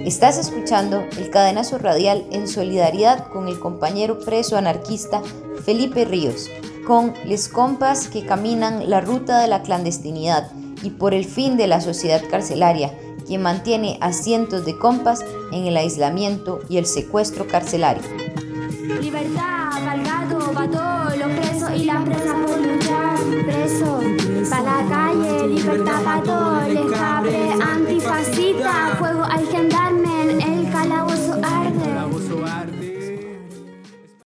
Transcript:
Estás escuchando el Cadenazo Radial en solidaridad con el compañero preso anarquista Felipe Ríos, con les compas que caminan la ruta de la clandestinidad y por el fin de la sociedad carcelaria, quien mantiene a cientos de compas en el aislamiento y el secuestro carcelario. Libertad, Valgado, va todos los presos y las presas por luchar. Preso, pa' la calle, libertad pa' todos.